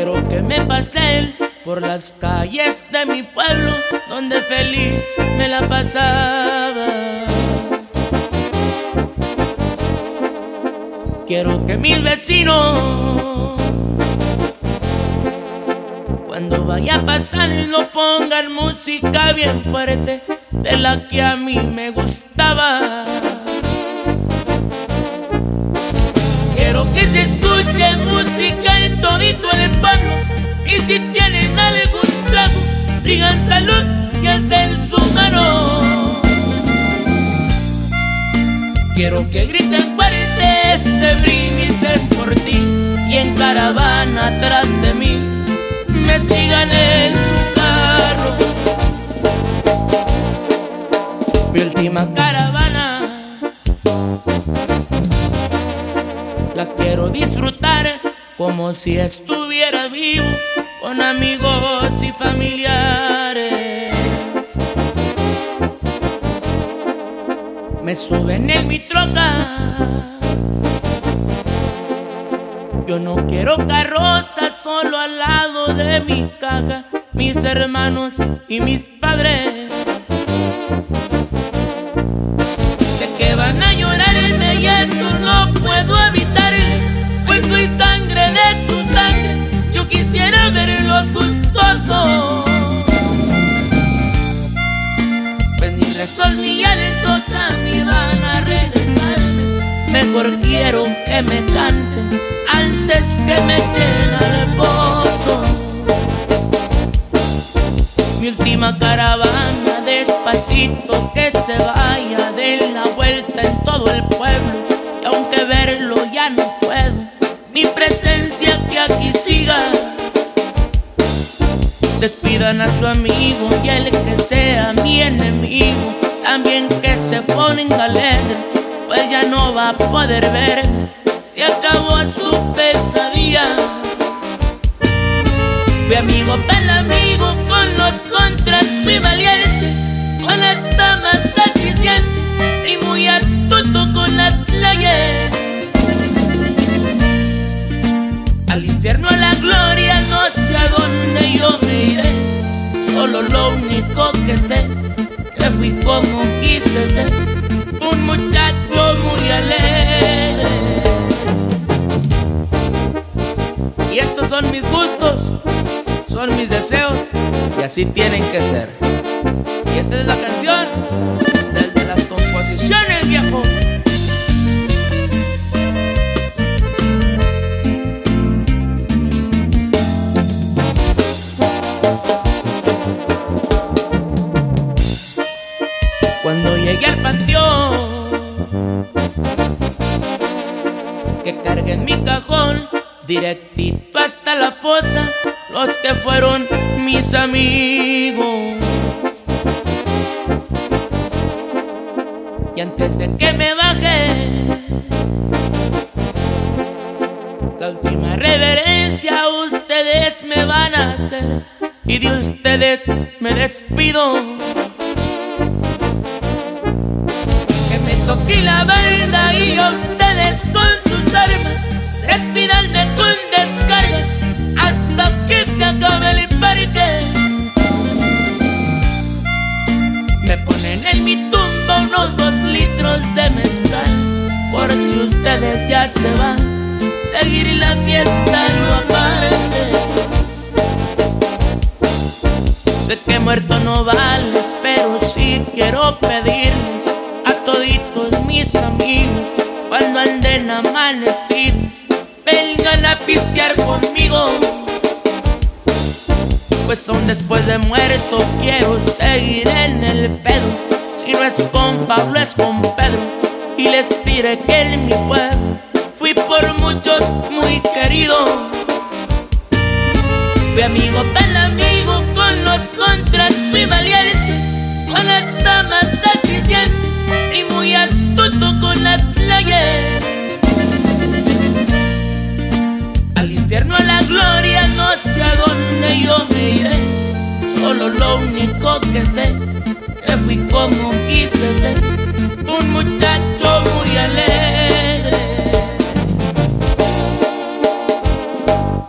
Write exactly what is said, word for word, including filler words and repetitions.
Quiero que me pasen por las calles de mi pueblo, donde feliz me la pasaba. Quiero que mis vecinos, cuando vaya a pasar, no pongan música bien fuerte, de la que a mí me gustaba. Quiero que se escuche música en todito el pueblo, y si tienen algún trago, digan salud y alcen su mano. Quiero que griten fuerte, este brindis es por ti, y en caravana atrás de mí me sigan en su carro. Mi última caravana la quiero disfrutar como si estuviera vivo, con amigos y familiares. Me suben en mi troca, yo no quiero carroza, solo al lado de mi caja, mis hermanos y mis padres. Sé que van a llorarme y eso no puedo evitar, pues soy sangre de su sangre, yo quisiera verlos gustosos. Pues ni resol ni llantos a mí van a regresarme, mejor quiero que me canten antes que me echen al pozo. Mi última caravana, despacito que se vaya, de la vuelta en todo el pueblo, y aunque verlo ya no puedo, mi presencia que aquí siga. Despidan a su amigo y el que sea mi enemigo, también que se ponga alegre, pues ya no va a poder ver, se acabó su pesadilla. Fui amigo pel amigo, con los contras fui valiente, con las damas satisciente y muy astuto con las leyes. Al infierno, a la gloria, no sé a dónde yo me iré, solo lo único que sé, que fui como quise ser, un muchacho muy alegre. Y estos son mis gustos, son mis deseos, y así tienen que ser. Y esta es la canción desde las composiciones, viejo. Cuando llegué al panteón, que cargué en mi cajón, directito hasta la fosa, los que fueron mis amigos. Y antes de que me baje, la última reverencia ustedes me van a hacer, y de ustedes me despido. Que me toque la banda y a ustedes con sus armas, despídanme con descargas hasta que se acabe el parque. Me ponen en mi tumba unos dos litros de mezcal, por si ustedes ya se van, seguir la fiesta no aparte. Sé que muerto no vales, pero sí quiero pedirles a toditos mis amigos, cuando anden amanecidos, vengan a pistear conmigo, pues aún después de muerto quiero seguir en el pedo. Si no es con Pablo es con Pedro, y les diré que en mi pueblo fui por muchos muy querido. Fui amigo pel amigo, con los contras fui valiente, con las damas satisciente y muy astuto con las leyes. Al infierno, a la gloria, no sé a dónde yo me iré, solo lo único que sé, que fui como quise ser, un muchacho muy alegre.